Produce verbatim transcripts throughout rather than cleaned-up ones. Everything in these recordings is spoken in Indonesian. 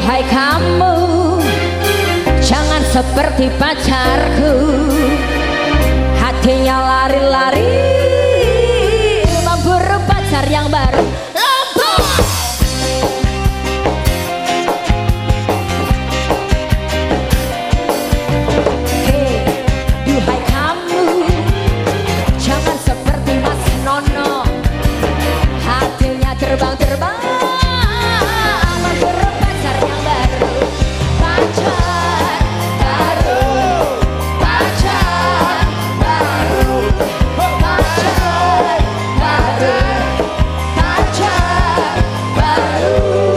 Duhai kamu, jangan seperti pacarku, hatinya lari-lari memburu pacar yang baru. Hey, duhai kamu, jangan seperti Mas Nono, hatinya terbang-terbang memburu pacar yang baru. Pacar baru, pacar baru, pacar baru, pacar baru.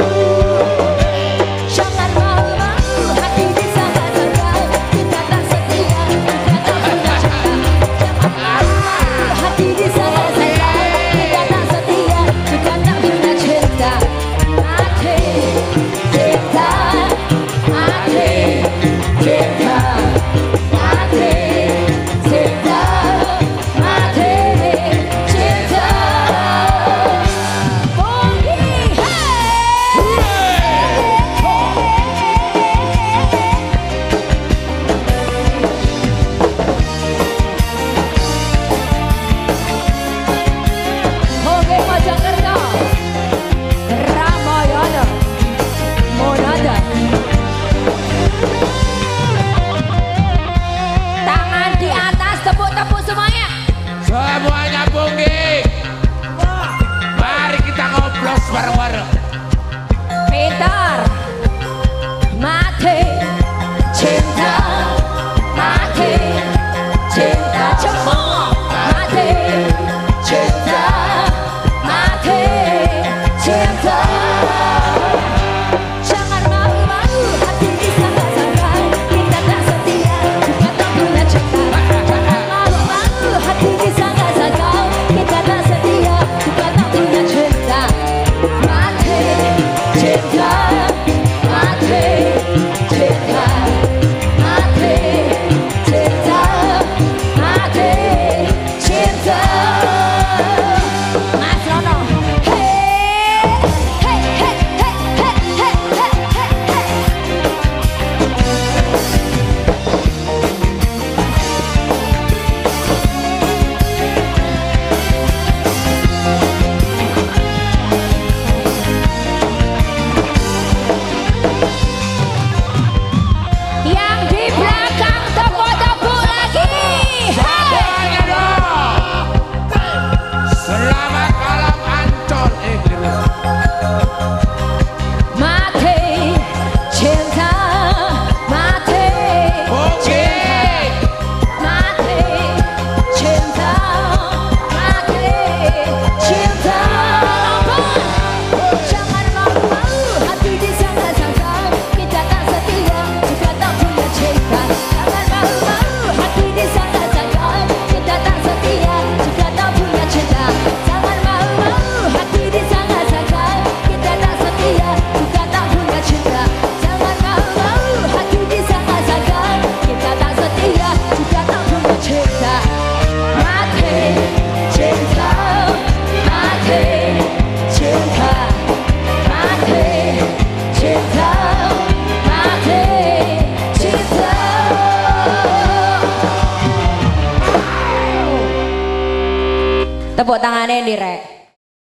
Jangan malu-malu, hati disangka-sangka kita tak setia, kita tak punya cinta. Jangan malu-malu, hati disangka-sangka kita tak setia, kita tak punya cinta. Hati cinta, hati cinta, hati cinta, hati cinta. Bonggi, Bonggi Mojokerto, Ramayana, Monada. Tangan di atas, tepuk-tepuk semuanya. Semuanya Bunggi. Mari kita ngoblos bareng-bareng. Pintar, mati cinta, mati cinta, cemong, mati cinta, mati cinta. Jangan malu-malu, hati disangka-sangka kita tak setia, kita tak punya cinta. Jangan malu-malu, hati disangka-sangka kita tak setia, kita tak punya cinta. Mati cinta, mati cinta, mati cinta, mati cinta. Mas Rono, hey, hey, hey, hey, hey, hey, hey, hey. Yang di belakang tepuk-tepuk lagi. Semuanya dong. Selamat malam Ancol. Eh, terus. Mati cinta, mati Bunggi. mati cinta, mati cinta. Jangan malu-malu, hati disangka-sangka kita tak setia, juga tak punya cinta. Jangan malu-malu, hati disangka-sangka kita tak setia, juga tak punya cinta. Jangan malu-malu, hati disangka-sangka kita tak setia, juga tak punya cinta. Jangan malu-malu, hati disangka-sangka kita tak setia, juga tak punya cinta. Mati cinta, mati cinta, mati cinta, mati cinta. Tepuk tangannya direk.